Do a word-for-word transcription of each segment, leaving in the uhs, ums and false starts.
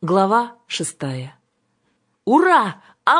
Глава шестая. Ура!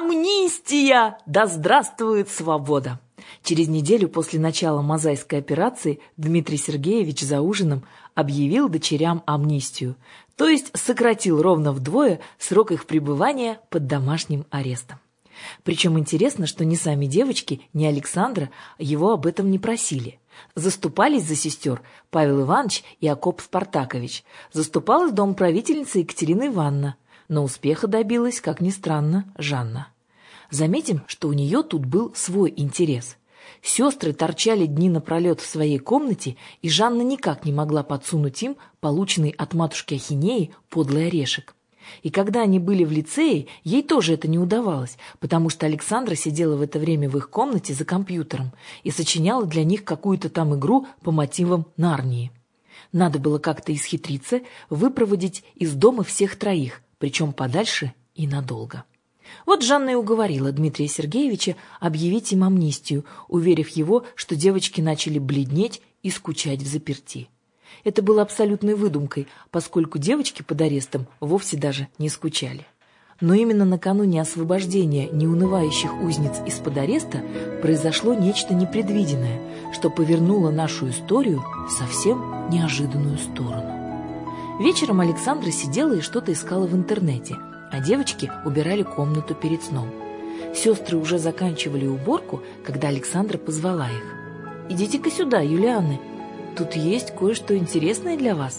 Амнистия! Да здравствует свобода! Через неделю после начала Мозайской операции Дмитрий Сергеевич за ужином объявил дочерям амнистию, то есть сократил ровно вдвое срок их пребывания под домашним арестом. Причем интересно, что ни сами девочки, ни Александра его об этом не просили. Заступались за сестер Павел Иванович и Акоп Спартакович. Заступалась домоправительница Екатерина Ивановна. Но успеха добилась, как ни странно, Жанна. Заметим, что у нее тут был свой интерес. Сестры торчали дни напролет в своей комнате, и Жанна никак не могла подсунуть им полученный от матушки Ахинеи подлый орешек. И когда они были в лицее, ей тоже это не удавалось, потому что Александра сидела в это время в их комнате за компьютером и сочиняла для них какую-то там игру по мотивам Нарнии. Надо было как-то исхитриться, выпроводить из дома всех троих, причем подальше и надолго. Вот Жанна и уговорила Дмитрия Сергеевича объявить им амнистию, уверив его, что девочки начали бледнеть и скучать взаперти. Это было абсолютной выдумкой, поскольку девочки под арестом вовсе даже не скучали. Но именно накануне освобождения неунывающих узниц из-под ареста произошло нечто непредвиденное, что повернуло нашу историю в совсем неожиданную сторону. Вечером Александра сидела и что-то искала в интернете, а девочки убирали комнату перед сном. Сестры уже заканчивали уборку, когда Александра позвала их. «Идите-ка сюда, Юлианны. Тут есть кое-что интересное для вас».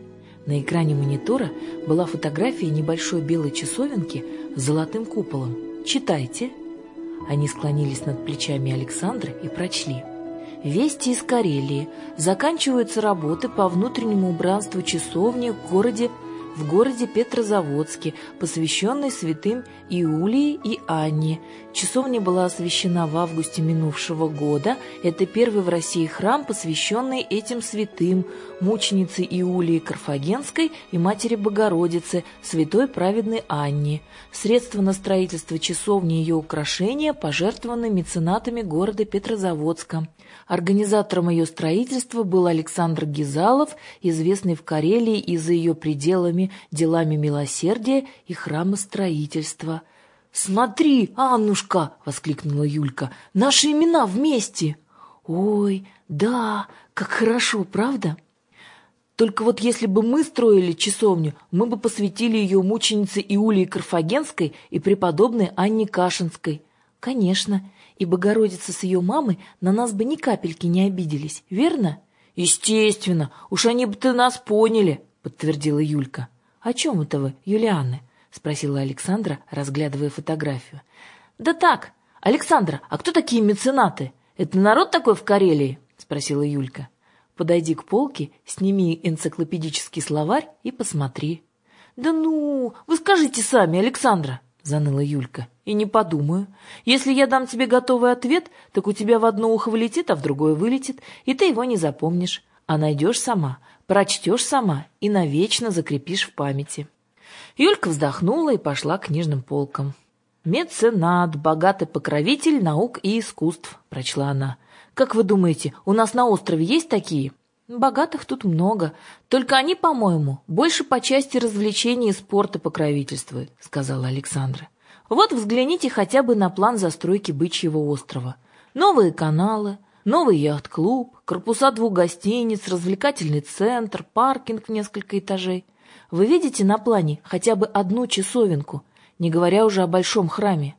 На экране монитора была фотография небольшой белой часовенки с золотым куполом. «Читайте». Они склонились над плечами Александры и прочли. «Вести из Карелии. Заканчиваются работы по внутреннему убранству часовни в городе в городе Петрозаводске, посвященной святым Иулии и Анне. Часовня была освящена в августе минувшего года. Это первый в России храм, посвященный этим святым, мученице Иулии Карфагенской и Матери Богородицы, святой праведной Анне. Средства на строительство часовни и ее украшения пожертвованы меценатами города Петрозаводска. Организатором ее строительства был Александр Гизалов, известный в Карелии и за ее пределами делами милосердия и храмостроительства». «Смотри, Аннушка!» — воскликнула Юлька. «Наши имена вместе!» «Ой, да, как хорошо, правда? Только вот если бы мы строили часовню, мы бы посвятили ее мученице Иулии Карфагенской и преподобной Анне Кашинской». «Конечно, и Богородица с ее мамой на нас бы ни капельки не обиделись, верно?» «Естественно, уж они бы-то нас поняли», — подтвердила Юлька. «О чем это вы, Юлианны?» — спросила Александра, разглядывая фотографию. «Да так. Александра, а кто такие меценаты? Это народ такой в Карелии?» — спросила Юлька. «Подойди к полке, сними энциклопедический словарь и посмотри». «Да ну, вы скажите сами, Александра», — заныла Юлька. «И не подумаю. Если я дам тебе готовый ответ, так у тебя в одно ухо вылетит, а в другое вылетит, и ты его не запомнишь. А найдешь сама, прочтешь сама и навечно закрепишь в памяти». Юлька вздохнула и пошла к книжным полкам. «Меценат, богатый покровитель наук и искусств», — прочла она. «Как вы думаете, у нас на острове есть такие?» «Богатых тут много, только они, по-моему, больше по части развлечений и спорта покровительствуют», — сказала Александра. «Вот взгляните хотя бы на план застройки Бычьего острова. Новые каналы, новый яхт-клуб, корпуса двух гостиниц, развлекательный центр, паркинг в несколько этажей. Вы видите на плане хотя бы одну часовенку, не говоря уже о большом храме?»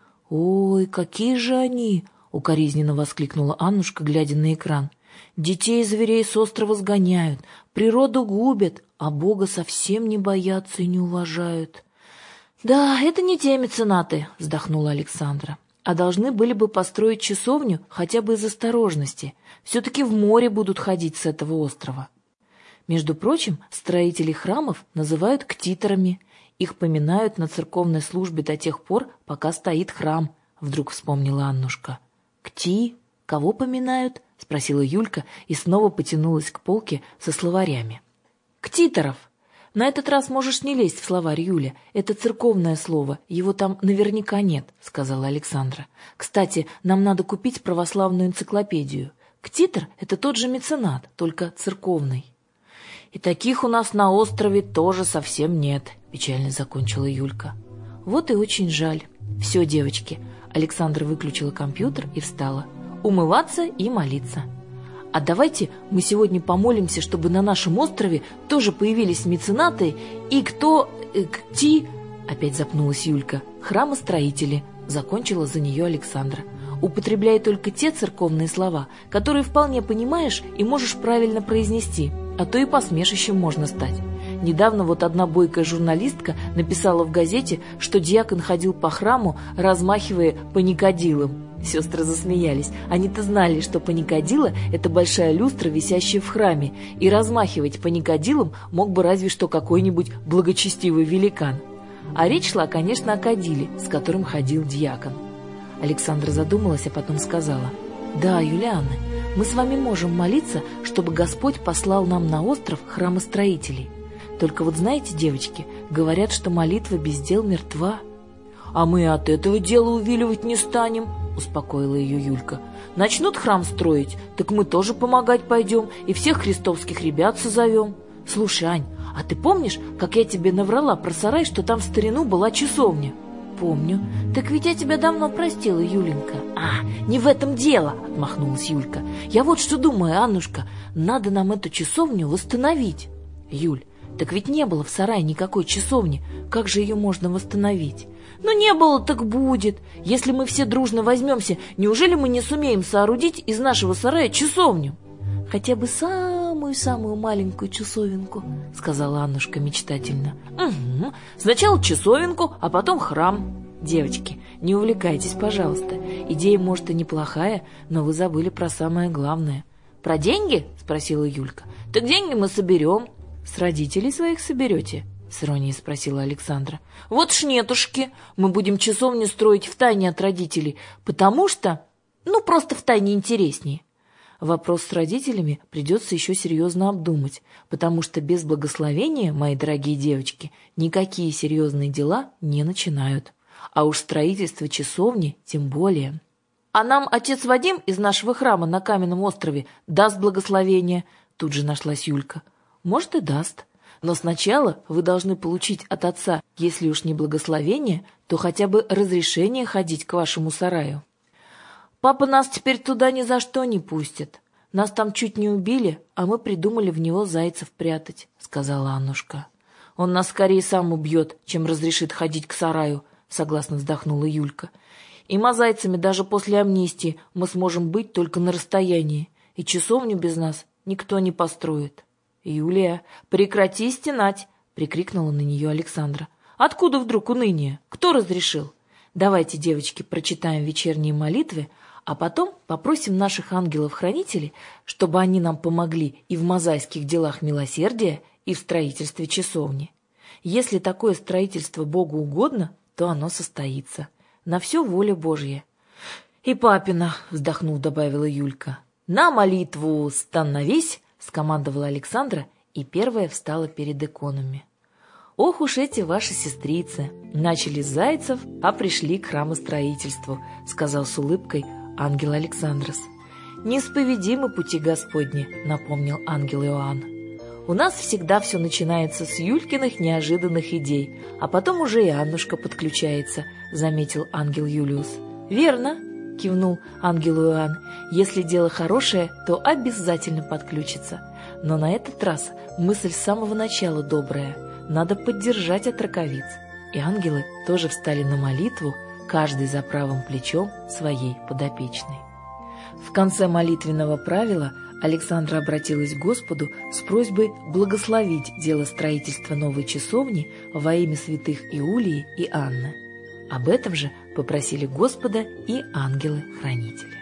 «Ой, какие же они!» — укоризненно воскликнула Аннушка, глядя на экран. «Детей и зверей с острова сгоняют, природу губят, а Бога совсем не боятся и не уважают». «Да, это не те меценаты», — вздохнула Александра. «А должны были бы построить часовню хотя бы из осторожности. Все-таки в море будут ходить с этого острова». Между прочим, строителей храмов называют ктиторами. Их поминают на церковной службе до тех пор, пока стоит храм, — вдруг вспомнила Аннушка. «Кти? Кого поминают?» — спросила Юлька и снова потянулась к полке со словарями. «Ктиторов. На этот раз можешь не лезть в словарь, Юля. Это церковное слово, его там наверняка нет», — сказала Александра. «Кстати, нам надо купить православную энциклопедию. Ктитор — это тот же меценат, только церковный». «И таких у нас на острове тоже совсем нет», — печально закончила Юлька. Вот и очень жаль. Все, девочки. Александра выключила компьютер и встала. Умываться и молиться. А давайте мы сегодня помолимся, чтобы на нашем острове тоже появились меценаты и кто... Э, кти... Опять запнулась Юлька. Храмостроители. Закончила за нее Александра. Употребляй только те церковные слова, которые вполне понимаешь и можешь правильно произнести, а то и посмешищем можно стать. Недавно вот одна бойкая журналистка написала в газете, что диакон ходил по храму, размахивая паникадилом. Сестры засмеялись. Они-то знали, что паникадило – это большая люстра, висящая в храме, и размахивать паникадилом мог бы разве что какой-нибудь благочестивый великан. А речь шла, конечно, о кадиле, с которым ходил диакон. Александра задумалась, а потом сказала: «Да, Юлианна, мы с вами можем молиться, чтобы Господь послал нам на остров храмостроителей. Только вот знаете, девочки, говорят, что молитва без дел мертва». «А мы от этого дела увиливать не станем», — успокоила ее Юлька. «Начнут храм строить, так мы тоже помогать пойдем и всех христовских ребят созовем. Слушай, Ань, а ты помнишь, как я тебе наврала про сарай, что там в старину была часовня?» «Помню. Так ведь я тебя давно простила, Юленька». «А, не в этом дело», — отмахнулась Юлька. «Я вот что думаю, Аннушка, надо нам эту часовню восстановить». «Юль, так ведь не было в сарае никакой часовни. Как же ее можно восстановить?» «Ну не было, так будет. Если мы все дружно возьмемся, неужели мы не сумеем соорудить из нашего сарая часовню?» «Хотя бы самую-самую маленькую часовенку», — сказала Аннушка мечтательно. «Угу. Сначала часовенку, а потом храм». «Девочки, не увлекайтесь, пожалуйста. Идея, может, и неплохая, но вы забыли про самое главное». «Про деньги?» — спросила Юлька. «Так деньги мы соберем». «С родителей своих соберете?» — с иронией спросила Александра. «Вот ж нетушки, мы будем часовню строить втайне от родителей, потому что, ну, просто втайне интереснее». Вопрос с родителями придется еще серьезно обдумать, потому что без благословения, мои дорогие девочки, никакие серьезные дела не начинают. А уж строительство часовни тем более. «А нам отец Вадим из нашего храма на Каменном острове даст благословение?» Тут же нашлась Юлька. «Может, и даст. Но сначала вы должны получить от отца, если уж не благословение, то хотя бы разрешение ходить к вашему сараю». «Папа нас теперь туда ни за что не пустит. Нас там чуть не убили, а мы придумали в него зайцев прятать», — сказала Аннушка. «Он нас скорее сам убьет, чем разрешит ходить к сараю», — согласно вздохнула Юлька. «И мозайцами даже после амнистии мы сможем быть только на расстоянии, и часовню без нас никто не построит». «Юлия, прекрати стенать!» — прикрикнула на нее Александра. «Откуда вдруг уныние? Кто разрешил? Давайте, девочки, прочитаем вечерние молитвы, а потом попросим наших ангелов-хранителей, чтобы они нам помогли и в мозайских делах милосердия, и в строительстве часовни. Если такое строительство Богу угодно, то оно состоится. На все воля Божья». «И папина!» — вздохнув, добавила Юлька. «На молитву становись!» — скомандовала Александра и первая встала перед иконами. «Ох уж эти ваши сестрицы! Начали с зайцев, а пришли к храмостроительству», — сказал с улыбкой ангел Александрос. «Неисповедимы пути Господни», — напомнил ангел Иоанн. «У нас всегда все начинается с Юлькиных неожиданных идей, а потом уже и Аннушка подключается», — заметил ангел Юлиус. «Верно», — кивнул ангел Иоанн. «Если дело хорошее, то обязательно подключится. Но на этот раз мысль с самого начала добрая. Надо поддержать отроковиц». И ангелы тоже встали на молитву, каждый за правым плечом своей подопечной. В конце молитвенного правила Александра обратилась к Господу с просьбой благословить дело строительства новой часовни во имя святых Иулии и Анны. Об этом же попросили Господа и ангелы-хранители.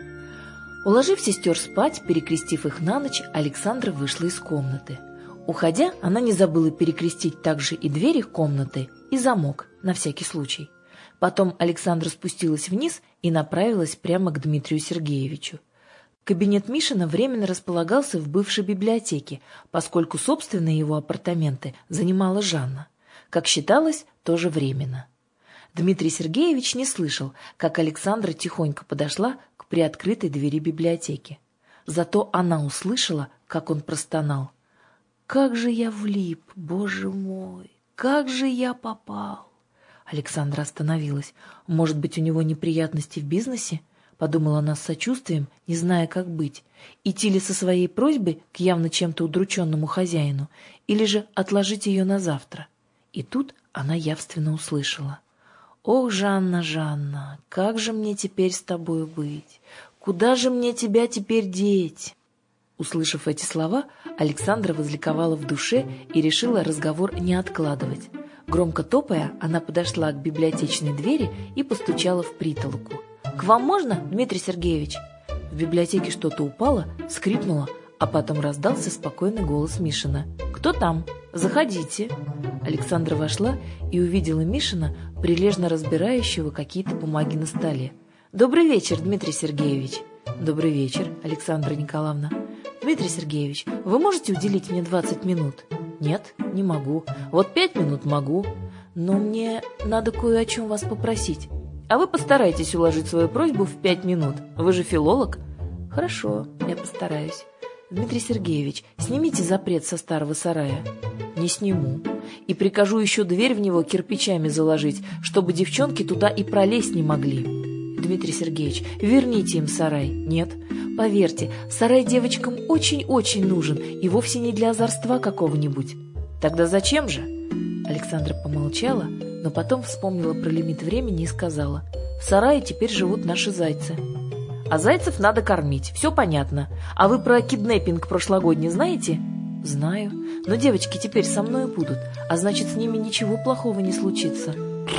Уложив сестер спать, перекрестив их на ночь, Александра вышла из комнаты. Уходя, она не забыла перекрестить также и дверь их комнаты, и замок, на всякий случай. Потом Александра спустилась вниз и направилась прямо к Дмитрию Сергеевичу. Кабинет Мишина временно располагался в бывшей библиотеке, поскольку собственные его апартаменты занимала Жанна. Как считалось, тоже временно. Дмитрий Сергеевич не слышал, как Александра тихонько подошла к приоткрытой двери библиотеки. Зато она услышала, как он простонал: «Как же я влип, боже мой!» как же я попал!» Александра остановилась. «Может быть, у него неприятности в бизнесе?» — подумала она с сочувствием, не зная, как быть. Идти ли со своей просьбой к явно чем-то удрученному хозяину, или же отложить ее на завтра? И тут она явственно услышала: «Ох, Жанна, Жанна, как же мне теперь с тобой быть? Куда же мне тебя теперь деть?» Услышав эти слова, Александра возликовала в душе и решила разговор не откладывать. Громко топая, она подошла к библиотечной двери и постучала в притолоку. «К вам можно, Дмитрий Сергеевич?» В библиотеке что-то упало, скрипнуло, а потом раздался спокойный голос Мишина. «Кто там? Заходите». Александра вошла и увидела Мишина, прилежно разбирающего какие-то бумаги на столе. «Добрый вечер, Дмитрий Сергеевич». «Добрый вечер, Александра Николаевна». «Дмитрий Сергеевич, вы можете уделить мне двадцать минут?» «Нет, не могу. Вот пять минут могу. Но мне надо кое о чем вас попросить. А вы постарайтесь уложить свою просьбу в пять минут. Вы же филолог». «Хорошо, я постараюсь». «Дмитрий Сергеевич, снимите запрет со старого сарая». «Не сниму. И прикажу еще дверь в него кирпичами заложить, чтобы девчонки туда и пролезть не могли». «Дмитрий Сергеевич, верните им сарай». «Нет. Поверьте, сарай девочкам очень-очень нужен, и вовсе не для озорства какого-нибудь». «Тогда зачем же?» Александра помолчала, но потом вспомнила про лимит времени и сказала: «В сарае теперь живут наши зайцы». «А зайцев надо кормить, все понятно. А вы про киднеппинг прошлогодний знаете?» «Знаю. Но девочки теперь со мной будут, а значит, с ними ничего плохого не случится».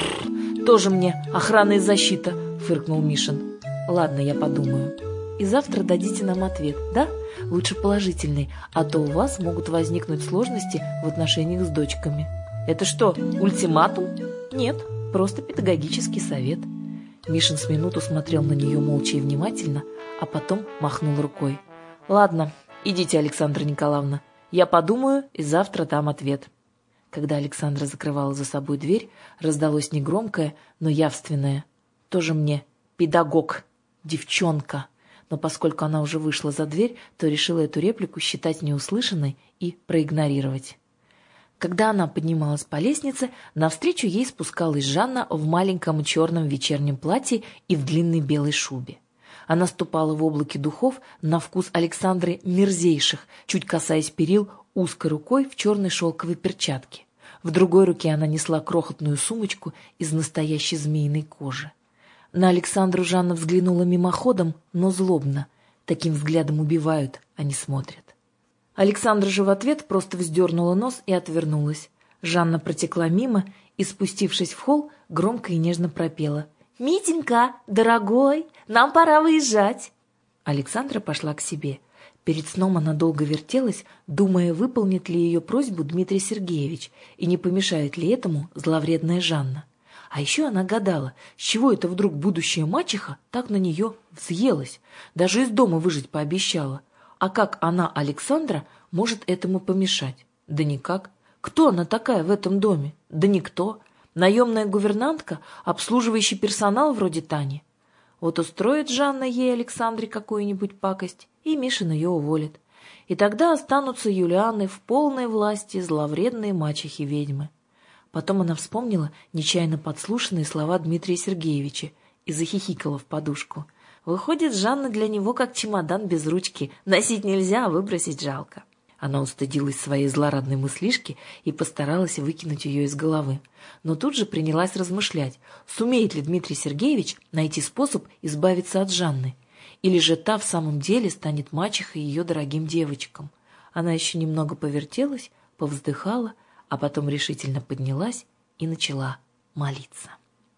«Тоже мне охрана и защита», — фыркнул Мишин. «Ладно, я подумаю. И завтра дадите нам ответ, да? Лучше положительный, а то у вас могут возникнуть сложности в отношениях с дочками». «Это что, ультиматум?» «Нет, просто педагогический совет». Мишин с минуту смотрел на нее молча и внимательно, а потом махнул рукой. «Ладно, идите, Александра Николаевна. Я подумаю и завтра дам ответ». Когда Александра закрывала за собой дверь, раздалось негромкое, но явственное: «Тоже мне педагог, девчонка». Но поскольку она уже вышла за дверь, то решила эту реплику считать неуслышанной и проигнорировать. Когда она поднималась по лестнице, навстречу ей спускалась Жанна в маленьком черном вечернем платье и в длинной белой шубе. Она ступала в облаке духов, на вкус Александры мерзейших, чуть касаясь перил узкой рукой в черной шелковой перчатке. В другой руке она несла крохотную сумочку из настоящей змеиной кожи. На Александру Жанна взглянула мимоходом, но злобно. Таким взглядом убивают, а не смотрят. Александра же в ответ просто вздернула нос и отвернулась. Жанна протекла мимо и, спустившись в холл, громко и нежно пропела: «Митенька, дорогой, нам пора выезжать». Александра пошла к себе. Перед сном она долго вертелась, думая, выполнит ли ее просьбу Дмитрий Сергеевич и не помешает ли этому зловредная Жанна. А еще она гадала, с чего это вдруг будущая мачеха так на нее взъелась, даже из дома выжить пообещала. А как она, Александра, может этому помешать? Да никак. Кто она такая в этом доме? Да никто. Наемная гувернантка, обслуживающий персонал вроде Тани. Вот устроит Жанна ей, Александре, какую-нибудь пакость, и Мишин ее уволит. И тогда останутся Юлианы в полной власти зловредные мачехи-ведьмы. Потом она вспомнила нечаянно подслушанные слова Дмитрия Сергеевича и захихикала в подушку. Выходит, Жанна для него как чемодан без ручки. Носить нельзя, а выбросить жалко. Она устыдилась своей злорадной мыслишки и постаралась выкинуть ее из головы. Но тут же принялась размышлять, сумеет ли Дмитрий Сергеевич найти способ избавиться от Жанны. Или же та в самом деле станет мачехой ее дорогим девочкам. Она еще немного повертелась, повздыхала, а потом решительно поднялась и начала молиться.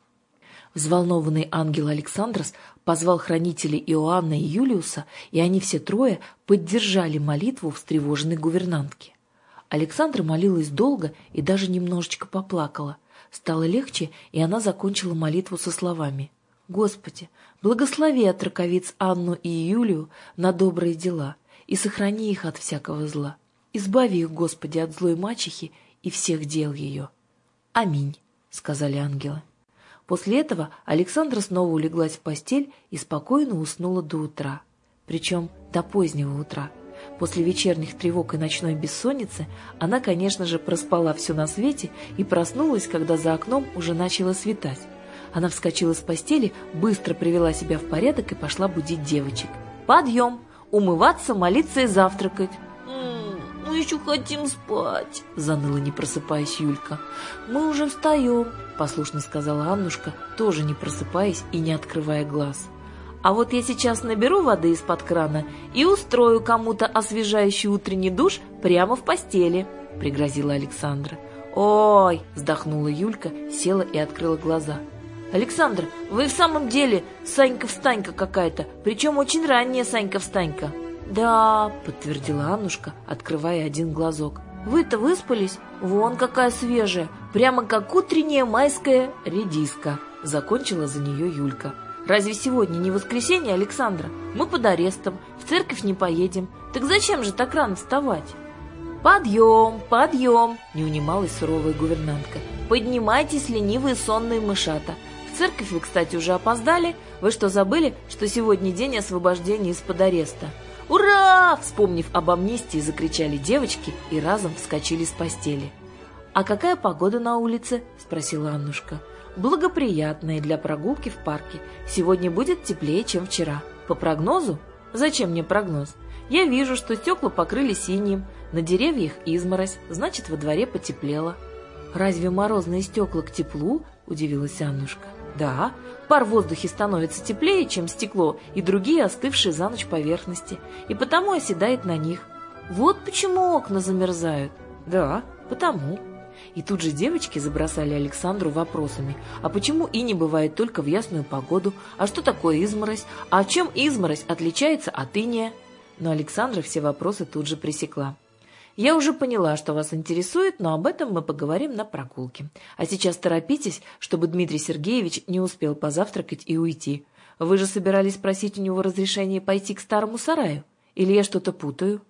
Взволнованный ангел Александрос позвал хранителей Иоанна и Юлиуса, и они все трое поддержали молитву встревоженной гувернантки. Александра молилась долго и даже немножечко поплакала. Стало легче, и она закончила молитву со словами: «Господи, благослови отроковиц Анну и Юлию на добрые дела и сохрани их от всякого зла. Избави их, Господи, от злой мачехи и всех дел ее». «Аминь», — сказали ангелы. После этого Александра снова улеглась в постель и спокойно уснула до утра. Причем до позднего утра. После вечерних тревог и ночной бессонницы она, конечно же, проспала все на свете и проснулась, когда за окном уже начало светать. Она вскочила с постели, быстро привела себя в порядок и пошла будить девочек. «Подъем! Умываться, молиться и завтракать!» «Мы еще хотим спать», — заныла, не просыпаясь, Юлька. «Мы уже встаем», — послушно сказала Аннушка, тоже не просыпаясь и не открывая глаз. «А вот я сейчас наберу воды из-под крана и устрою кому-то освежающий утренний душ прямо в постели», — пригрозила Александра. «Ой!» — вздохнула Юлька, села и открыла глаза. «Александра, вы в самом деле Санька-встанька какая-то, причем очень ранняя Санька-встанька». «Да», — подтвердила Аннушка, открывая один глазок. «Вы-то выспались? Вон какая свежая, прямо как утренняя майская редиска», — закончила за нее Юлька. «Разве сегодня не воскресенье, Александра? Мы под арестом, в церковь не поедем. Так зачем же так рано вставать?» «Подъем, подъем!» — не унималась суровая гувернантка. «Поднимайтесь, ленивые сонные мышата. В церковь вы, кстати, уже опоздали. Вы что, забыли, что сегодня день освобождения из-под ареста?» «Ура!» — вспомнив об амнистии, закричали девочки и разом вскочили с постели. «А какая погода на улице?» — спросила Аннушка. «Благоприятная для прогулки в парке. Сегодня будет теплее, чем вчера. По прогнозу?» «Зачем мне прогноз? Я вижу, что стекла покрыли синим, на деревьях изморозь, значит, во дворе потеплело». «Разве морозные стекла к теплу?» — удивилась Аннушка. «Да, пар в воздухе становится теплее, чем стекло и другие остывшие за ночь поверхности, и потому оседает на них. Вот почему окна замерзают». «Да, потому». И тут же девочки забросали Александру вопросами. А почему иней бывает только в ясную погоду? А что такое изморозь? А чем изморозь отличается от иния? Но Александра все вопросы тут же пресекла. «Я уже поняла, что вас интересует, но об этом мы поговорим на прогулке. А сейчас торопитесь, чтобы Дмитрий Сергеевич не успел позавтракать и уйти. Вы же собирались просить у него разрешения пойти к старому сараю? Или я что-то путаю?»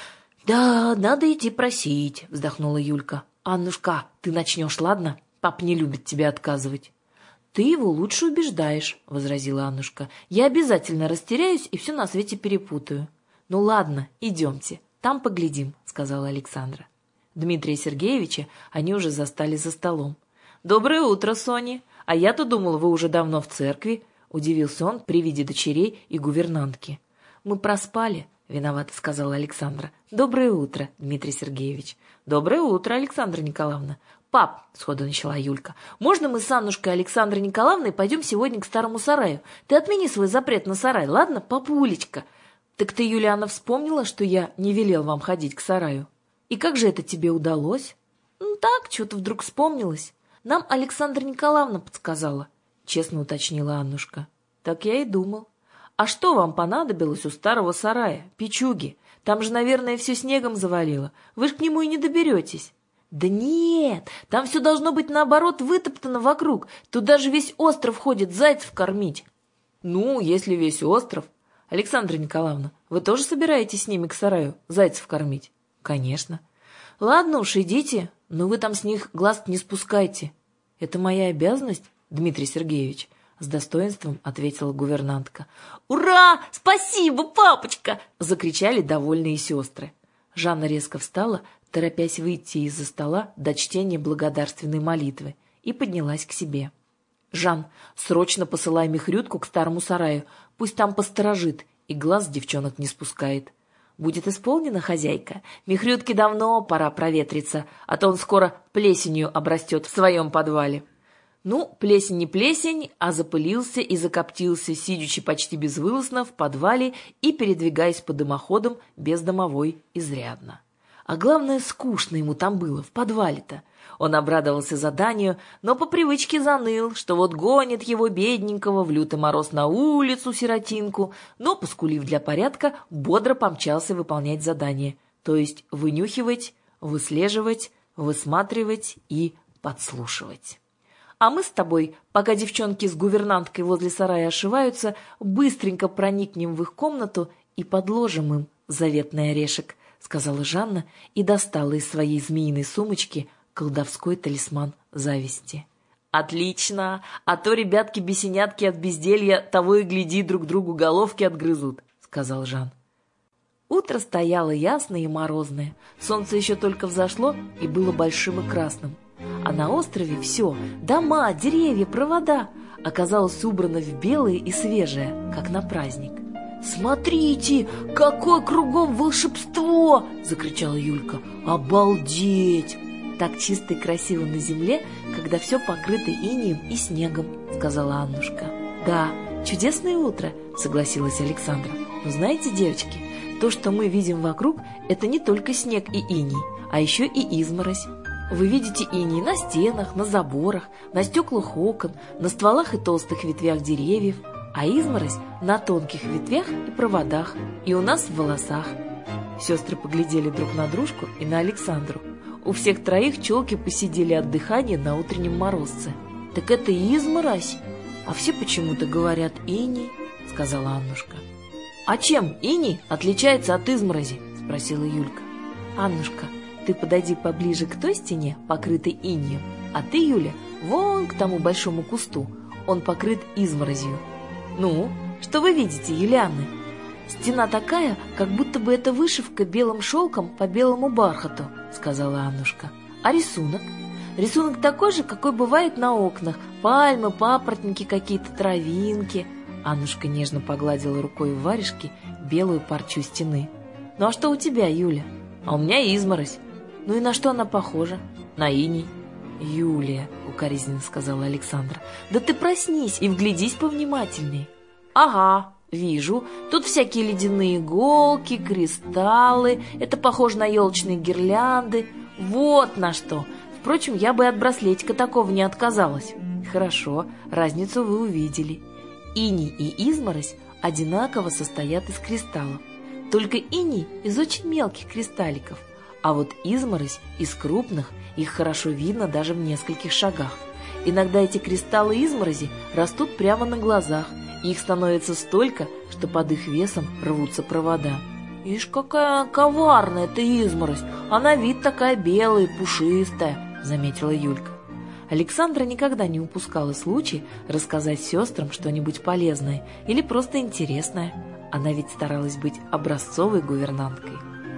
«Да, надо идти просить», — вздохнула Юлька. «Аннушка, ты начнешь, ладно? Пап не любит тебя отказывать». «Ты его лучше убеждаешь», — возразила Аннушка. «Я обязательно растеряюсь и все на свете перепутаю». «Ну ладно, идемте. Там поглядим», — сказала Александра. Дмитрия Сергеевича они уже застали за столом. «Доброе утро, Соня! А я-то думал, вы уже давно в церкви», — удивился он при виде дочерей и гувернантки. «Мы проспали», — виновато сказала Александра. «Доброе утро, Дмитрий Сергеевич». «Доброе утро, Александра Николаевна». «Пап», — сходу начала Юлька, — «можно мы с Аннушкой Александрой Николаевной пойдем сегодня к старому сараю? Ты отмени свой запрет на сарай, ладно, папулечка?» «Так ты, Юлиана, вспомнила, что я не велел вам ходить к сараю? И как же это тебе удалось?» «Ну так, что-то вдруг вспомнилось. Нам Александра Николаевна подсказала», — честно уточнила Аннушка. «Так я и думал. А что вам понадобилось у старого сарая, печуги? Там же, наверное, все снегом завалило. Вы ж к нему и не доберетесь». «Да нет, там все должно быть, наоборот, вытоптано вокруг. Тут даже весь остров ходит зайцев кормить». «Ну, если весь остров...» «Александра Николаевна, вы тоже собираетесь с ними к сараю зайцев кормить?» «Конечно». «Ладно уж, идите, но вы там с них глаз не спускайте». «Это моя обязанность, Дмитрий Сергеевич», — с достоинством ответила гувернантка. «Ура! Спасибо, папочка!» — закричали довольные сестры. Жанна резко встала, торопясь выйти из-за стола до чтения благодарственной молитвы, и поднялась к себе. «Жан, срочно посылай Михрютку к старому сараю, пусть там посторожит и глаз с девчонок не спускает». «Будет исполнено, хозяйка. Михрютке давно пора проветриться, а то он скоро плесенью обрастет в своем подвале». Ну, плесень не плесень, а запылился и закоптился, сидячи почти безвылазно в подвале и передвигаясь по дымоходам без домовой изрядно. А главное, скучно ему там было, в подвале-то. Он обрадовался заданию, но по привычке заныл, что вот гонит его бедненького в лютый мороз на улицу сиротинку, но, поскулив для порядка, бодро помчался выполнять задание, то есть вынюхивать, выслеживать, высматривать и подслушивать. А мы с тобой, пока девчонки с гувернанткой возле сарая ошиваются, быстренько проникнем в их комнату и подложим им заветный орешек, — сказала Жанна и достала из своей змеиной сумочки колдовской талисман зависти. «Отлично! А то ребятки-бесенятки от безделья того и гляди друг другу головки отгрызут», — сказал Жан. Утро стояло ясное и морозное. Солнце еще только взошло и было большим и красным. А на острове все – дома, деревья, провода – оказалось убрано в белое и свежее, как на праздник. «Смотрите, какое кругом волшебство!» – закричала Юлька. «Обалдеть!» «Так чисто и красиво на земле, когда все покрыто инеем и снегом», – сказала Аннушка. «Да, чудесное утро», – согласилась Александра. «Но знаете, девочки, то, что мы видим вокруг, это не только снег и иней, а еще и изморозь. Вы видите иней на стенах, на заборах, на стеклах окон, на стволах и толстых ветвях деревьев, а изморозь на тонких ветвях и проводах, и у нас в волосах». Сестры поглядели друг на дружку и на Александру. У всех троих челки посидели от дыхания на утреннем морозце. «Так это изморозь, а все почему-то говорят иней», — сказала Аннушка. «А чем иней отличается от изморози?» — спросила Юлька. «Аннушка, ты подойди поближе к той стене, покрытой инеем, а ты, Юля, вон к тому большому кусту, он покрыт изморозью. Ну, что вы видите, Юлианны? Стена такая, как будто бы это вышивка белым шелком по белому бархату», — сказала Аннушка. «А рисунок? Рисунок такой же, какой бывает на окнах, пальмы, папоротники, какие-то травинки». Аннушка нежно погладила рукой в варежке белую парчу стены. «Ну а что у тебя, Юля?» «А у меня изморозь». «Ну и на что она похожа?» «На иней». «Юлия», — укоризненно сказала Александра, — «да ты проснись и вглядись повнимательней». «Ага, вижу. Тут всякие ледяные иголки, кристаллы. Это похоже на елочные гирлянды. Вот на что. Впрочем, я бы от браслетика такого не отказалась». «Хорошо, разницу вы увидели. Иней и изморозь одинаково состоят из кристаллов. Только иней из очень мелких кристалликов, а вот изморозь из крупных, их хорошо видно даже в нескольких шагах. Иногда эти кристаллы изморози растут прямо на глазах, и их становится столько, что под их весом рвутся провода». «Ишь, какая коварная эта изморозь! А на вид такая белая, пушистая», — заметила Юлька. Александра никогда не упускала случай рассказать сестрам что-нибудь полезное или просто интересное. Она ведь старалась быть образцовой гувернанткой.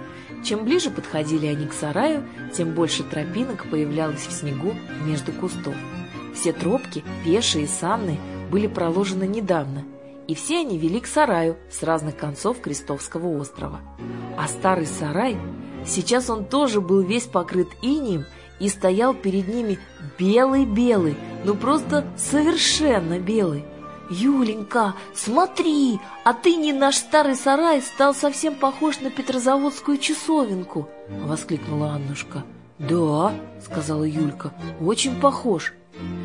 Чем ближе подходили они к сараю, тем больше тропинок появлялось в снегу между кустов. Все тропки, пешие и санные, были проложены недавно, и все они вели к сараю с разных концов Крестовского острова. А старый сарай, сейчас он тоже был весь покрыт инеем и стоял перед ними белый-белый, ну просто совершенно белый. «Юленька, смотри, а ты не наш старый сарай стал совсем похож на петрозаводскую часовенку!» — воскликнула Аннушка. «Да», — сказала Юлька, — «очень похож».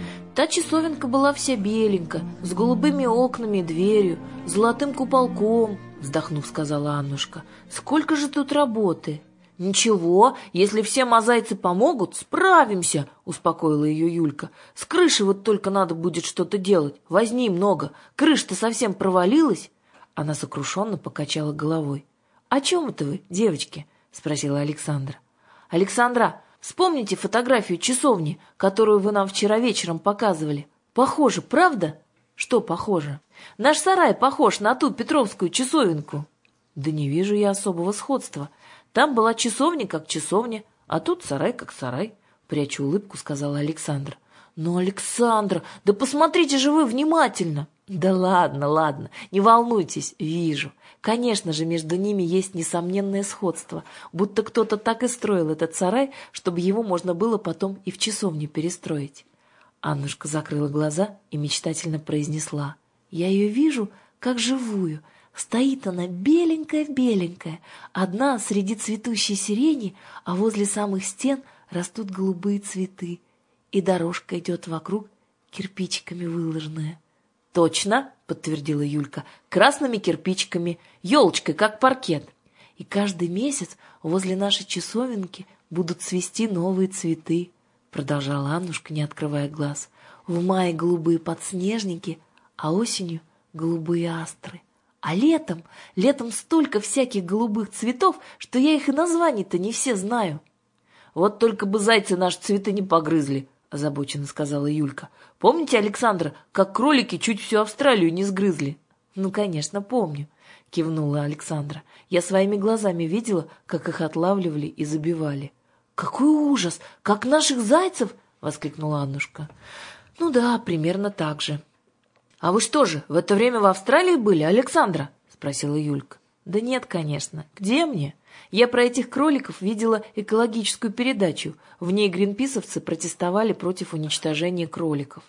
Та часовенка была вся беленькая, с голубыми окнами и дверью, золотым куполком, — вздохнув, сказала Аннушка. «Сколько же тут работы!» «Ничего, если все мозайцы помогут, справимся», — успокоила ее Юлька. «С крышей вот только надо будет что-то делать. Возни много. Крыша-то совсем провалилась». Она сокрушенно покачала головой. «О чем это вы, девочки?» — спросила Александра. «Александра, вспомните фотографию часовни, которую вы нам вчера вечером показывали. Похоже, правда?» «Что похоже?» «Наш сарай похож на ту Петровскую часовенку». «Да не вижу я особого сходства. Там была часовня как часовня, а тут сарай как сарай», — пряча улыбку, сказала Александра. «Ну, Александра, да посмотрите же вы внимательно!» «Да ладно, ладно, не волнуйтесь, вижу. Конечно же, между ними есть несомненное сходство, будто кто-то так и строил этот сарай, чтобы его можно было потом и в часовню перестроить». Аннушка закрыла глаза и мечтательно произнесла: «Я ее вижу, как живую. Стоит она беленькая-беленькая, одна среди цветущей сирени, а возле самых стен растут голубые цветы, и дорожка идет вокруг, кирпичиками выложенная». «Точно», — подтвердила Юлька, — «красными кирпичиками, елочкой, как паркет. И каждый месяц возле нашей часовенки будут цвести новые цветы», — продолжала Аннушка, не открывая глаз. «В мае голубые подснежники, а осенью голубые астры. А летом, летом столько всяких голубых цветов, что я их и названий-то не все знаю». «Вот только бы зайцы наши цветы не погрызли», — озабоченно сказала Юлька. «Помните, Александра, как кролики чуть всю Австралию не сгрызли?» «Ну, конечно, помню. — кивнула Александра. «Я своими глазами видела, как их отлавливали и забивали». «Какой ужас! Как наших зайцев!» — воскликнула Аннушка. «Ну да, примерно так же». «А вы что же, в это время в Австралии были, Александра?» — спросила Юлька. «Да нет, конечно. Где мне? Я про этих кроликов видела экологическую передачу. В ней гринписовцы протестовали против уничтожения кроликов».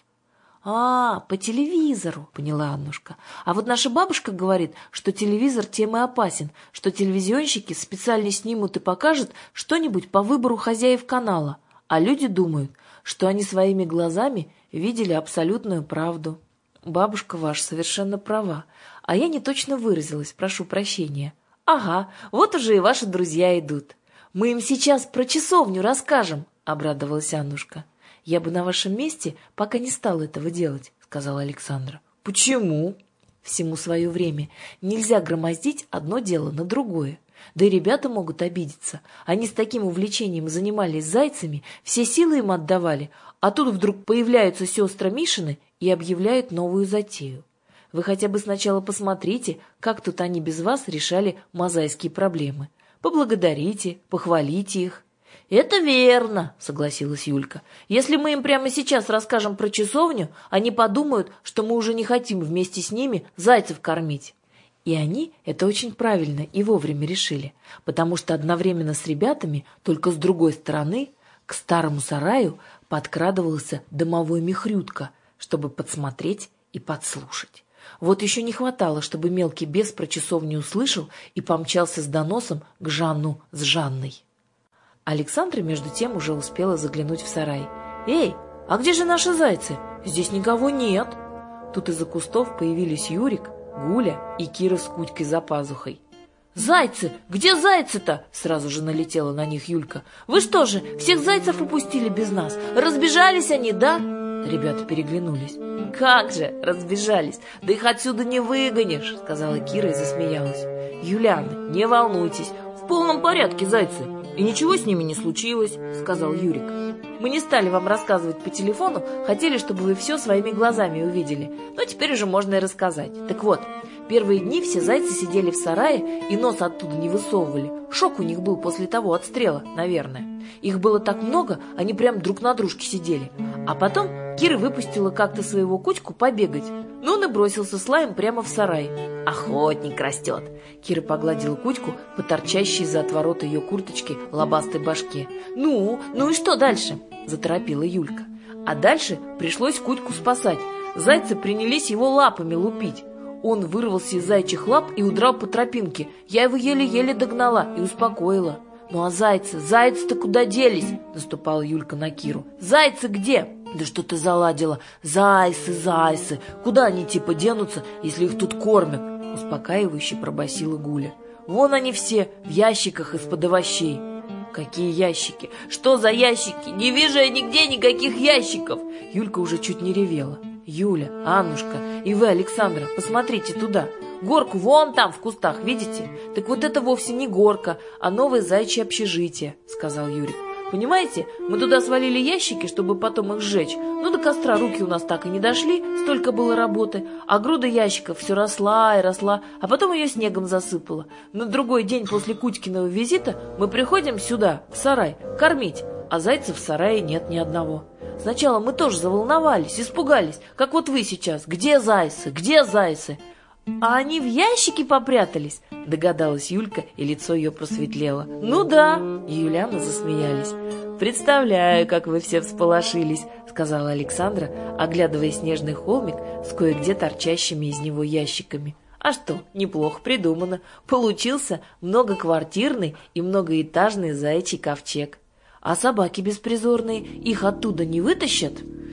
«А, по телевизору», — поняла Аннушка. «А вот наша бабушка говорит, что телевизор тем и опасен, что телевизионщики специально снимут и покажут что-нибудь по выбору хозяев канала, а люди думают, что они своими глазами видели абсолютную правду». «Бабушка ваша совершенно права, а я не точно выразилась, прошу прощения». «Ага, вот уже и ваши друзья идут. Мы им сейчас про часовню расскажем», — обрадовалась Аннушка. «Я бы на вашем месте пока не стала этого делать», — сказала Александра. «Почему?» «Всему свое время. Нельзя громоздить одно дело на другое. Да и ребята могут обидеться. Они с таким увлечением занимались зайцами, все силы им отдавали, а тут вдруг появляются сестры Мишины и объявляют новую затею. Вы хотя бы сначала посмотрите, как тут они без вас решали мозайские проблемы. Поблагодарите, похвалите их». «Это верно», — согласилась Юлька. «Если мы им прямо сейчас расскажем про часовню, они подумают, что мы уже не хотим вместе с ними зайцев кормить». И они это очень правильно и вовремя решили, потому что одновременно с ребятами, только с другой стороны, к старому сараю подкрадывался домовой Михрютка, чтобы подсмотреть и подслушать. Вот еще не хватало, чтобы мелкий бес про часовню услышал и помчался с доносом к Жанну с Жанной. Александра, между тем, уже успела заглянуть в сарай. «Эй, а где же наши зайцы? Здесь никого нет!» Тут из-за кустов появились Юрик, Гуля и Кира с Кутькой за пазухой. «Зайцы! Где зайцы-то?» — сразу же налетела на них Юлька. «Вы что же, всех зайцев упустили без нас? Разбежались они, да?» Ребята переглянулись. «Как же, разбежались! Да их отсюда не выгонишь!» — сказала Кира и засмеялась. «Юляна, не волнуйтесь, в полном порядке зайцы, и ничего с ними не случилось», — сказал Юрик. «Мы не стали вам рассказывать по телефону, хотели, чтобы вы все своими глазами увидели, но теперь уже можно и рассказать. Так вот, первые дни все зайцы сидели в сарае и нос оттуда не высовывали. Шок у них был после того отстрела, наверное. Их было так много, они прям друг на дружке сидели. А потом Кира выпустила как-то своего Кутьку побегать. Ну, он и бросился с лаем прямо в сарай. «Охотник растет!» Кира погладила Кутьку по торчащей из-за отворота ее курточки лобастой башке. «Ну, ну и что дальше?» – заторопила Юлька. А дальше пришлось Кутьку спасать. Зайцы принялись его лапами лупить. Он вырвался из зайчих лап и удрал по тропинке. Я его еле-еле догнала и успокоила. «Ну а зайцы? Зайцы-то куда делись?» – наступала Юлька на Киру. «Зайцы где?» «Да что ты заладила? Зайцы, зайцы! Куда они типа денутся, если их тут кормят?» – успокаивающе пробасила Гуля. «Вон они все, в ящиках из-под овощей». «Какие ящики? Что за ящики? Не вижу я нигде никаких ящиков!» Юлька уже чуть не ревела. «Юля, Аннушка и вы, Александра, посмотрите туда. Горку вон там в кустах, видите? Так вот это вовсе не горка, а новое заячье общежитие», — сказал Юрик. «Понимаете, мы туда свалили ящики, чтобы потом их сжечь. Ну, до костра руки у нас так и не дошли, столько было работы. А груда ящиков все росла и росла, а потом ее снегом засыпало. На другой день после Кутькиного визита мы приходим сюда, в сарай, кормить, а зайцев в сарае нет ни одного. Сначала мы тоже заволновались, испугались, как вот вы сейчас. Где зайцы? Где зайцы?» «А они в ящике попрятались?» – догадалась Юлька, и лицо ее просветлело. «Ну да!» – и Юляна засмеялись. «Представляю, как вы все всполошились», – сказала Александра, оглядывая снежный холмик с кое-где торчащими из него ящиками. «А что, неплохо придумано. Получился многоквартирный и многоэтажный заячий ковчег. А собаки беспризорные, их оттуда не вытащат?»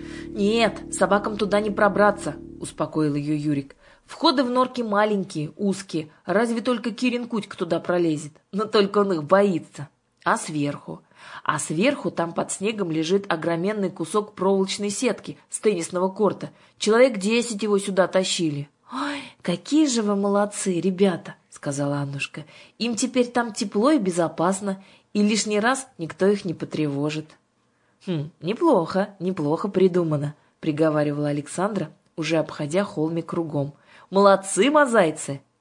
«Нет, собакам туда не пробраться», – успокоил ее Юрик. «Входы в норки маленькие, узкие, разве только Кирин Кутька туда пролезет, но только он их боится. А сверху? А сверху там под снегом лежит огроменный кусок проволочной сетки с теннисного корта. Человек десять его сюда тащили». «Ой, какие же вы молодцы, ребята», — сказала Аннушка. «Им теперь там тепло и безопасно, и лишний раз никто их не потревожит». «Хм, неплохо, неплохо придумано», — приговаривала Александра, уже обходя холмик кругом. «Молодцы, мозайцы!»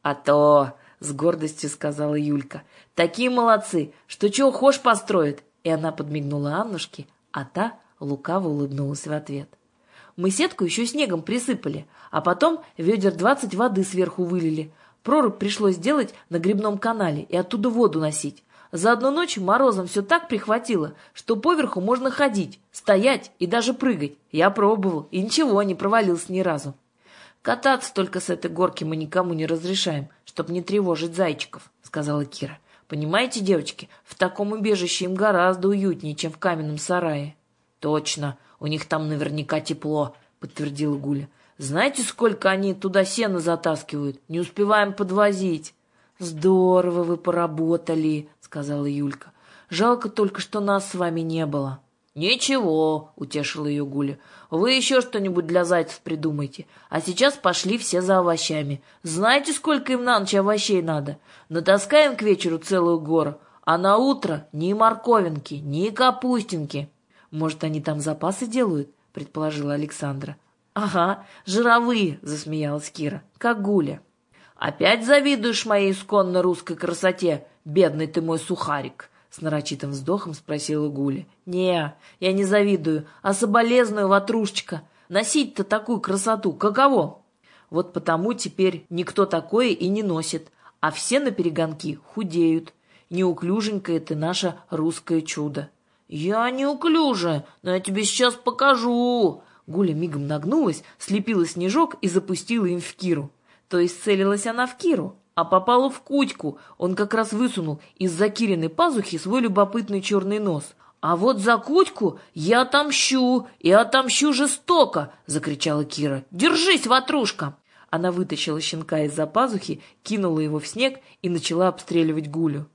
«А то!» — с гордостью сказала Юлька. «Такие молодцы, что чего хошь построят!» И она подмигнула Аннушке, а та лукаво улыбнулась в ответ. «Мы сетку еще снегом присыпали, а потом ведер двадцать воды сверху вылили. Прорубь пришлось делать на гребном канале и оттуда воду носить. За одну ночь морозом все так прихватило, что поверху можно ходить, стоять и даже прыгать. Я пробовал, и ничего, не провалился ни разу. Кататься только с этой горки мы никому не разрешаем, чтоб не тревожить зайчиков», — сказала Кира. «Понимаете, девочки, в таком убежище им гораздо уютнее, чем в каменном сарае». «Точно, у них там наверняка тепло», — подтвердила Гуля. «Знаете, сколько они туда сена затаскивают? Не успеваем подвозить». «Здорово вы поработали», — сказала Юлька. «Жалко только, что нас с вами не было». «Ничего», — утешила ее Гуля. «Вы еще что-нибудь для зайцев придумайте. А сейчас пошли все за овощами. Знаете, сколько им на ночь овощей надо? Натаскаем к вечеру целую гору, а на утро ни морковинки, ни капустинки». «Может, они там запасы делают?» — предположила Александра. «Ага, жировые», — засмеялась Кира, — «как Гуля». «Опять завидуешь моей исконно русской красоте, бедный ты мой сухарик?» С нарочитым вздохом спросила Гуля. «Не, я не завидую, а соболезную, ватрушечка. Носить-то такую красоту каково? Вот потому теперь никто такое и не носит, а все наперегонки худеют. Неуклюженькое ты наше русское чудо». «Я неуклюжая, но я тебе сейчас покажу». Гуля мигом нагнулась, слепила снежок и запустила им в Киру. То есть целилась она в Киру, а попала в Кутьку. Он как раз высунул из-за Кириной пазухи свой любопытный черный нос. «А вот за Кутьку я отомщу, и отомщу жестоко!» — закричала Кира. «Держись, ватрушка!» Она вытащила щенка из-за пазухи, кинула его в снег и начала обстреливать Гулю.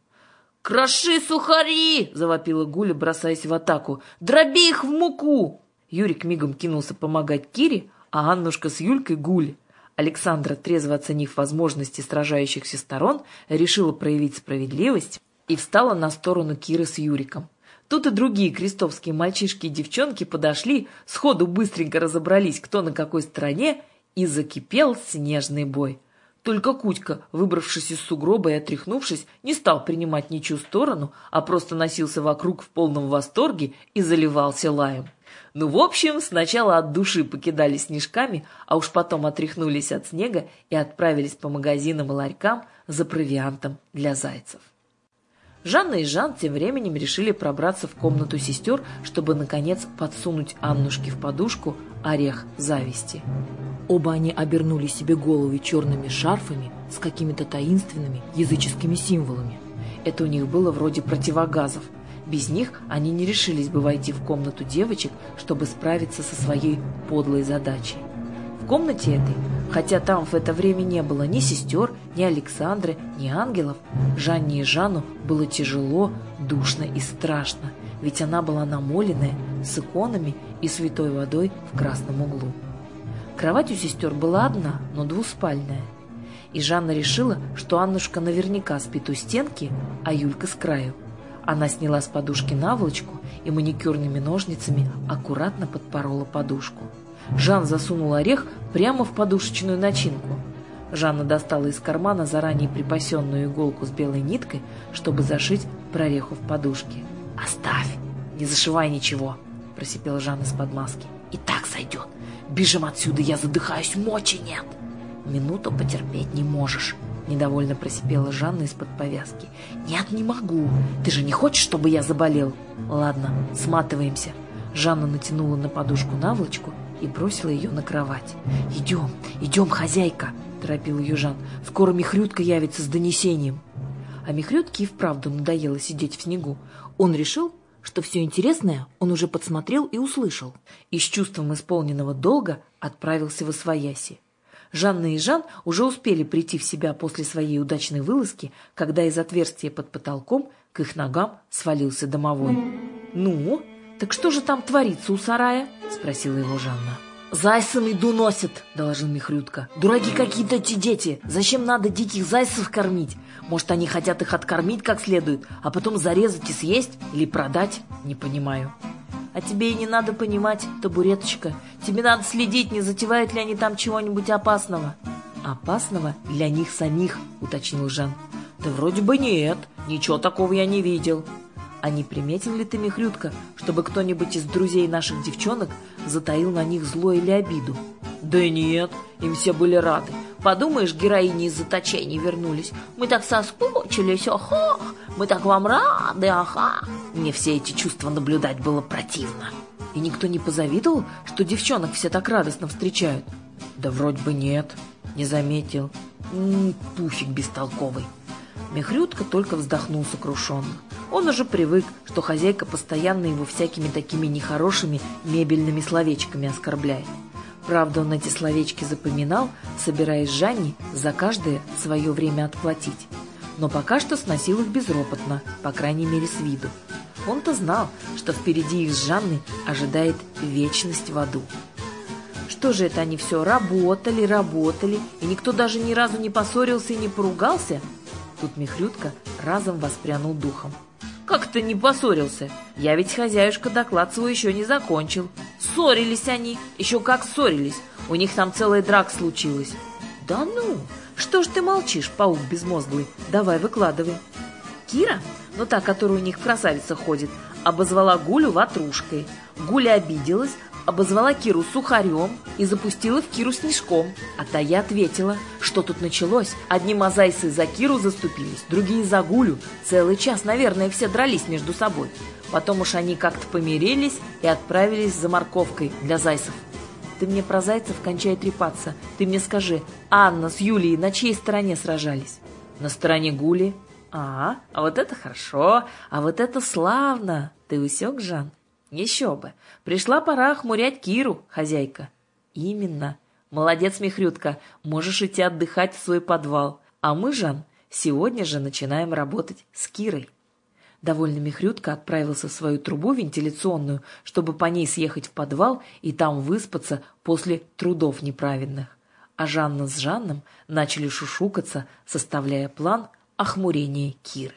«Кроши сухари!» — завопила Гуля, бросаясь в атаку. «Дроби их в муку!» Юрик мигом кинулся помогать Кире, а Аннушка с Юлькой — Гуле. Александра, трезво оценив возможности сражающихся сторон, решила проявить справедливость и встала на сторону Киры с Юриком. Тут и другие крестовские мальчишки и девчонки подошли, сходу быстренько разобрались, кто на какой стороне, и закипел снежный бой. Только Кутька, выбравшись из сугроба и отряхнувшись, не стал принимать ничью сторону, а просто носился вокруг в полном восторге и заливался лаем. Ну, в общем, сначала от души покидали снежками, а уж потом отряхнулись от снега и отправились по магазинам и ларькам за провиантом для зайцев. Жанна и Жан тем временем решили пробраться в комнату сестер, чтобы, наконец, подсунуть Аннушке в подушку орех зависти. Оба они обернули себе головы черными шарфами с какими-то таинственными языческими символами. Это у них было вроде противогазов. Без них они не решились бы войти в комнату девочек, чтобы справиться со своей подлой задачей. В комнате этой, хотя там в это время не было ни сестер, ни Александры, ни ангелов, Жанне и Жанну было тяжело, душно и страшно, ведь она была намоленная, с иконами и святой водой в красном углу. Кровать у сестер была одна, но двуспальная. И Жанна решила, что Аннушка наверняка спит у стенки, а Юлька с краю. Она сняла с подушки наволочку и маникюрными ножницами аккуратно подпорола подушку. Жан засунул орех прямо в подушечную начинку. Жанна достала из кармана заранее припасенную иголку с белой ниткой, чтобы зашить прореху в подушке. «Оставь, не зашивай ничего», — просипела Жанна из-под маски. «И так сойдет. Бежим отсюда, я задыхаюсь, мочи нет». «Минуту потерпеть не можешь», — недовольно просипела Жанна из-под повязки. «Нет, не могу. Ты же не хочешь, чтобы я заболел?» «Ладно, сматываемся». Жанна натянула на подушку наволочку и бросила ее на кровать. «Идем, идем, хозяйка», — торопил ее Жан. «Скоро Михрютка явится с донесением». А Михрютке и вправду надоело сидеть в снегу. Он решил, что все интересное он уже подсмотрел и услышал, и с чувством исполненного долга отправился в освояси. Жанна и Жан уже успели прийти в себя после своей удачной вылазки, когда из отверстия под потолком к их ногам свалился домовой. «Ну, так что же там творится у сарая?» — спросила его Жанна. «Зайцам еду носят», — доложил Михрютка. «Дураки какие-то эти дети! Зачем надо диких зайцев кормить? Может, они хотят их откормить как следует, а потом зарезать и съесть или продать? Не понимаю». «А тебе и не надо понимать, табуреточка. Тебе надо следить, не затевают ли они там чего-нибудь опасного». «Опасного для них самих», — уточнил Жан. «Да вроде бы нет, ничего такого я не видел». «А не приметил ли ты, Михрютка, чтобы кто-нибудь из друзей наших девчонок затаил на них зло или обиду?» «Да нет, им все были рады. Подумаешь, героини из заточений вернулись. Мы так соскучились, ага, мы так вам рады, ага». Мне все эти чувства наблюдать было противно. И никто не позавидовал, что девчонок все так радостно встречают? «Да вроде бы нет, не заметил. М-м, пуфик бестолковый». Михрютка только вздохнул сокрушенно. Он уже привык, что хозяйка постоянно его всякими такими нехорошими мебельными словечками оскорбляет. Правда, он эти словечки запоминал, собираясь Жанне за каждое свое время отплатить. Но пока что сносил их безропотно, по крайней мере с виду. Он-то знал, что впереди их с Жанной ожидает вечность в аду. Что же это они все работали, работали, и никто даже ни разу не поссорился и не поругался? Тут Михрютка разом воспрянул духом. «Как ты не поссорился? Я ведь, хозяюшка, доклад свой еще не закончил. Ссорились они, еще как ссорились. У них там целая драка случилась». «Да ну! Что ж ты молчишь, паук безмозглый? Давай, выкладывай». Кира, ну та, которая у них в красавица ходит, обозвала Гулю ватрушкой. Гуля обиделась, обозвала Киру сухарем и запустила в Киру снежком. А та я ответила, что тут началось. Одни мозайцы за Киру заступились, другие за Гулю. Целый час, наверное, все дрались между собой. Потом уж они как-то помирились и отправились за морковкой для зайцев. Ты мне про зайцев кончай трепаться. Ты мне скажи, Анна с Юлией на чьей стороне сражались? На стороне Гули. А, а вот это хорошо, а вот это славно. Ты усек, Жан? Еще бы. Пришла пора охмурять Киру, хозяйка. Именно. Молодец, Михрютка. Можешь идти отдыхать в свой подвал. А мы, Жан, сегодня же начинаем работать с Кирой. Довольный Михрютка отправился в свою трубу вентиляционную, чтобы по ней съехать в подвал и там выспаться после трудов неправедных. А Жанна с Жанном начали шушукаться, составляя план охмурения Киры.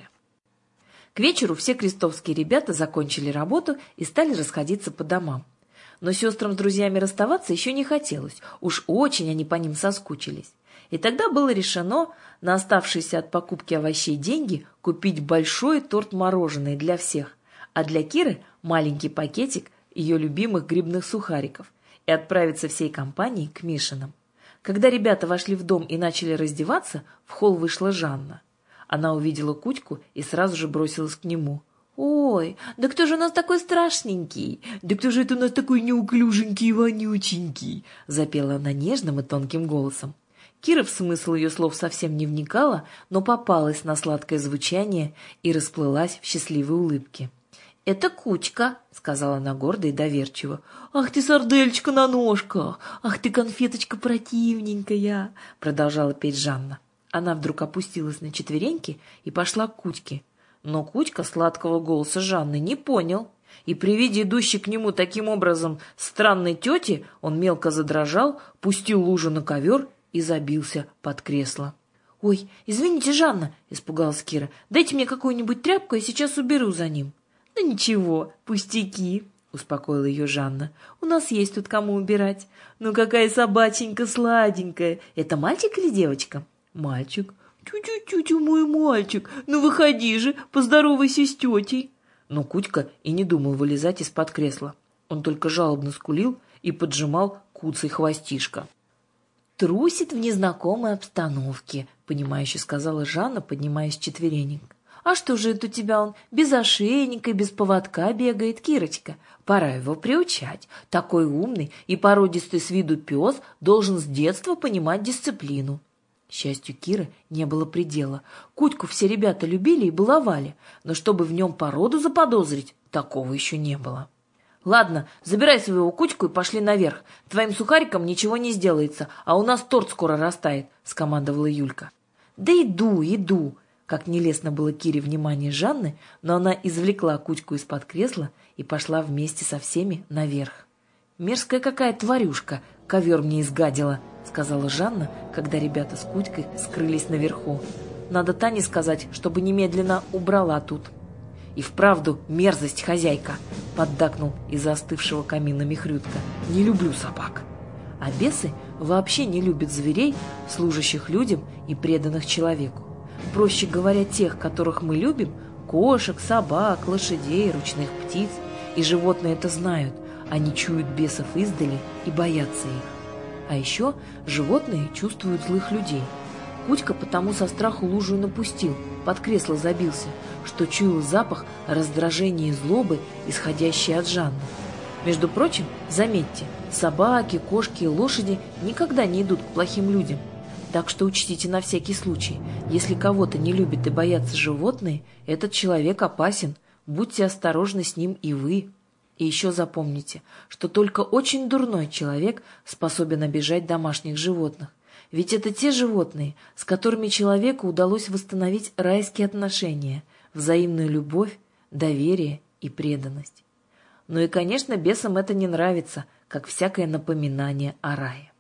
К вечеру все крестовские ребята закончили работу и стали расходиться по домам. Но сестрам с друзьями расставаться еще не хотелось, уж очень они по ним соскучились. И тогда было решено на оставшиеся от покупки овощей деньги купить большой торт-мороженое для всех, а для Киры маленький пакетик ее любимых грибных сухариков и отправиться всей компанией к Мишиным. Когда ребята вошли в дом и начали раздеваться, в холл вышла Жанна. Она увидела Кутьку и сразу же бросилась к нему. «Ой, да кто же у нас такой страшненький? Да кто же это у нас такой неуклюженький и вонюченький?» Запела она нежным и тонким голосом. Кира в смысл ее слов совсем не вникала, но попалась на сладкое звучание и расплылась в счастливой улыбке. «Это Кучка», — сказала она гордо и доверчиво. «Ах ты, сардельчка на ножках! Ах ты, конфеточка противненькая!» — продолжала петь Жанна. Она вдруг опустилась на четвереньки и пошла к Кутьке. Но Кутька сладкого голоса Жанны не понял. И при виде идущей к нему таким образом странной тети он мелко задрожал, пустил лужу на ковер и забился под кресло. «Ой, извините, Жанна!» — испугалась Кира. «Дайте мне какую-нибудь тряпку, я сейчас уберу за ним». «Да ничего, пустяки!» — успокоила ее Жанна. «У нас есть тут кому убирать. Ну какая собаченька сладенькая! Это мальчик или девочка?» «Мальчик». «Тю-тю-тю-тю, мой мальчик, ну выходи же, поздоровайся с тетей». Но Кутька и не думал вылезать из-под кресла. Он только жалобно скулил и поджимал куцый хвостишко. «Трусит в незнакомой обстановке», — понимающе сказала Жанна, поднимаясь с четверенек. «А что же это у тебя он без ошейника, без поводка бегает, Кирочка? Пора его приучать. Такой умный и породистый с виду пес должен с детства понимать дисциплину». Счастью Киры не было предела. Кутьку все ребята любили и баловали, но чтобы в нем породу заподозрить, такого еще не было. «Ладно, забирай своего Кутьку и пошли наверх. Твоим сухарикам ничего не сделается, а у нас торт скоро растает», — скомандовала Юлька. «Да иду, иду», — как нелестно было Кире внимание Жанны, но она извлекла Кутьку из-под кресла и пошла вместе со всеми наверх. «Мерзкая какая тварюшка, ковер мне изгадила», — сказала Жанна, когда ребята с Кутькой скрылись наверху. «Надо Тане сказать, чтобы немедленно убрала тут». «И вправду мерзость, хозяйка», — поддакнул из-за остывшего камина Михрютка. «Не люблю собак». А бесы вообще не любит зверей, служащих людям и преданных человеку. Проще говоря, тех, которых мы любим, кошек, собак, лошадей, ручных птиц. И животные это знают, они чуют бесов издали и боятся их. А еще животные чувствуют злых людей. Кузька потому со страху лужу напустил, под кресло забился, что чуял запах раздражения и злобы, исходящий от Жанны. Между прочим, заметьте, собаки, кошки и лошади никогда не идут к плохим людям. Так что учтите на всякий случай, если кого-то не любят и боятся животные, этот человек опасен, будьте осторожны с ним и вы. И еще запомните, что только очень дурной человек способен обижать домашних животных. Ведь это те животные, с которыми человеку удалось восстановить райские отношения, взаимную любовь, доверие и преданность. Ну и, конечно, бесам это не нравится, как всякое напоминание о рае.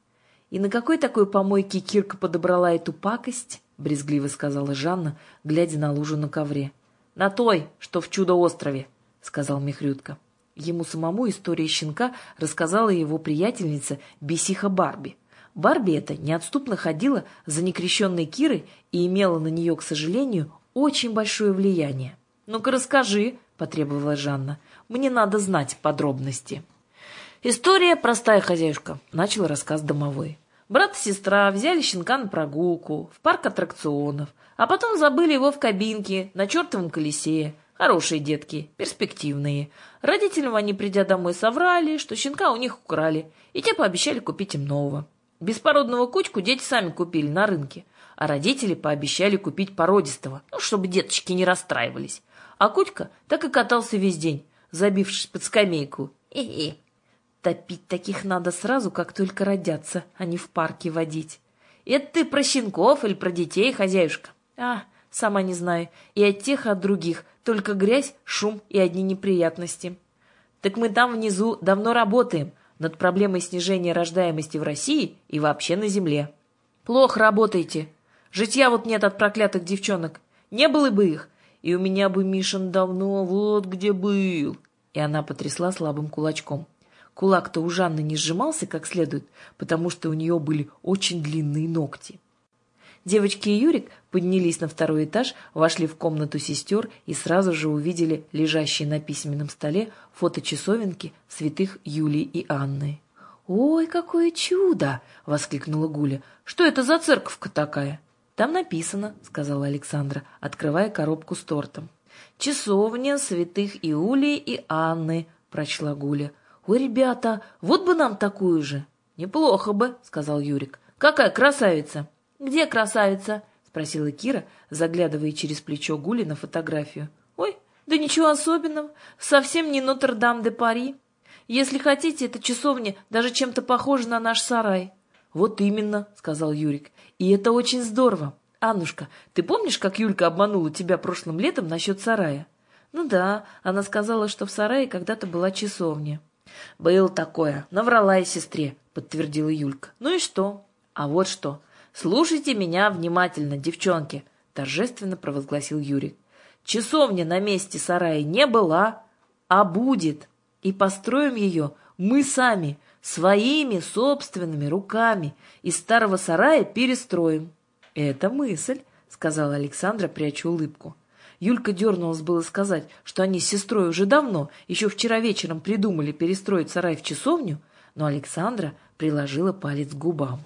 «И на какой такой помойке Кирка подобрала эту пакость?» — брезгливо сказала Жанна, глядя на лужу на ковре. «На той, что в Чудо-острове», — сказал Михрютка. Ему самому история щенка рассказала его приятельница Бесиха Барби. Барби эта неотступно ходила за некрещенной Кирой и имела на нее, к сожалению, очень большое влияние. «Ну-ка расскажи», — потребовала Жанна. «Мне надо знать подробности». «История простая, хозяюшка», — начал рассказ домовой. «Брат и сестра взяли щенка на прогулку, в парк аттракционов, а потом забыли его в кабинке на чертовом колесе. Хорошие детки, перспективные. Родителям они, придя домой, соврали, что щенка у них украли, и те пообещали купить им нового. Беспородного Кузьку дети сами купили на рынке, а родители пообещали купить породистого, ну, чтобы деточки не расстраивались. А Кузька так и катался весь день, забившись под скамейку. Хе-хе. Топить таких надо сразу, как только родятся, а не в парке водить. Это ты про щенков или про детей, хозяюшка? А, сама не знаю. И от тех, и от других. Только грязь, шум и одни неприятности. Так мы там внизу давно работаем над проблемой снижения рождаемости в России и вообще на земле. Плохо работаете. Житья вот нет от проклятых девчонок. Не было бы их, и у меня бы Мишин давно вот где был. И она потрясла слабым кулачком. Кулак-то у Жанны не сжимался как следует, потому что у нее были очень длинные ногти. Девочки и Юрик поднялись на второй этаж, вошли в комнату сестер и сразу же увидели лежащие на письменном столе фоточасовенки святых Юлии и Анны. «Ой, какое чудо!» — воскликнула Гуля. «Что это за церковка такая?» «Там написано», — сказала Александра, открывая коробку с тортом. «Часовня святых Иулии и Анны», — прочла Гуля. «Ой, ребята, вот бы нам такую же!» «Неплохо бы», — сказал Юрик. «Какая красавица!» «Где красавица?» — спросила Кира, заглядывая через плечо Гули на фотографию. «Ой, да ничего особенного, совсем не Нотр-Дам-де-Пари. Если хотите, эта часовня даже чем-то похожа на наш сарай». «Вот именно», — сказал Юрик, — «и это очень здорово. Аннушка, ты помнишь, как Юлька обманула тебя прошлым летом насчет сарая?» «Ну да, она сказала, что в сарае когда-то была часовня». «Было такое, наврала я сестре», — подтвердила Юлька. «Ну и что?» «А вот что. Слушайте меня внимательно, девчонки», — торжественно провозгласил Юрик. «Часовня на месте сарая не была, а будет. И построим ее мы сами, своими собственными руками. Из старого сарая перестроим». «Это мысль», — сказала Александра, пряча улыбку. Юлька дернулась было сказать, что они с сестрой уже давно, еще вчера вечером придумали перестроить сарай в часовню, но Александра приложила палец к губам.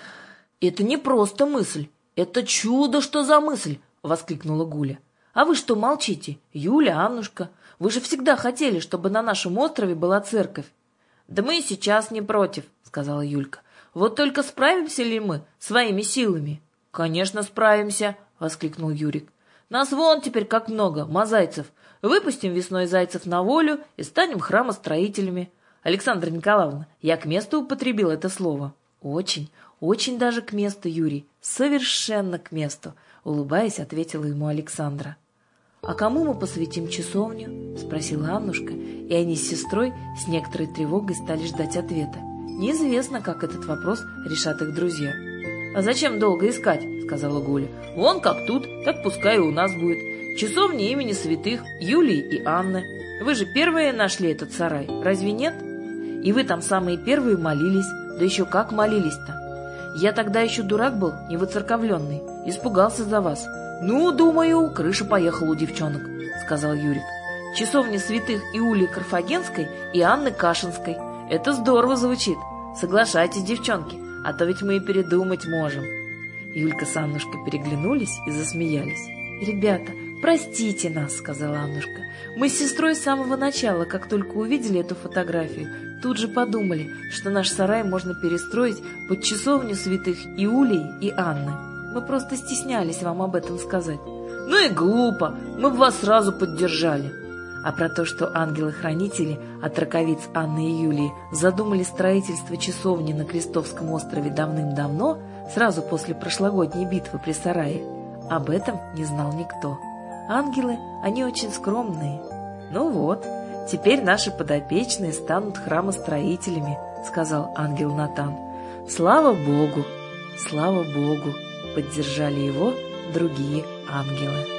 «Это не просто мысль, это чудо, что за мысль!» — воскликнула Гуля. «А вы что молчите? Юля, Аннушка, вы же всегда хотели, чтобы на нашем острове была церковь». «Да мы и сейчас не против», — сказала Юлька. «Вот только справимся ли мы своими силами?» «Конечно, справимся», — воскликнул Юрик. «Нас вон теперь как много, мозайцев. Выпустим весной зайцев на волю и станем храмостроителями». «Александра Николаевна, я к месту употребил это слово». «Очень, очень даже к месту, Юрий, совершенно к месту», — улыбаясь, ответила ему Александра. «А кому мы посвятим часовню?» — спросила Аннушка, и они с сестрой с некоторой тревогой стали ждать ответа. Неизвестно, как этот вопрос решат их друзья. «А зачем долго искать?» — сказала Гуля. «Вон как тут, так пускай и у нас будет. Часовня имени святых Юлии и Анны. Вы же первые нашли этот сарай, разве нет? И вы там самые первые молились, да еще как молились-то. Я тогда еще дурак был, не выцерковленный, испугался за вас. Ну, думаю, крыша поехала у девчонок, сказал Юрик. Часовня святых Иулии Карфагенской и Анны Кашинской. Это здорово звучит. Соглашайтесь, девчонки, а то ведь мы и передумать можем. Юлька с Аннушкой переглянулись и засмеялись. «Ребята, простите нас», — сказала Аннушка. «Мы с сестрой с самого начала, как только увидели эту фотографию, тут же подумали, что наш сарай можно перестроить под часовню святых Иулии и Анны. Мы просто стеснялись вам об этом сказать». «Ну и глупо, мы бы вас сразу поддержали». А про то, что ангелы-хранители от раковиц Анны и Юлии задумали строительство часовни на Крестовском острове давным-давно, сразу после прошлогодней битвы при сарае, об этом не знал никто. Ангелы, они очень скромные. «Ну вот, теперь наши подопечные станут храмостроителями», — сказал ангел Натан. «Слава Богу! Слава Богу!» — поддержали его другие ангелы.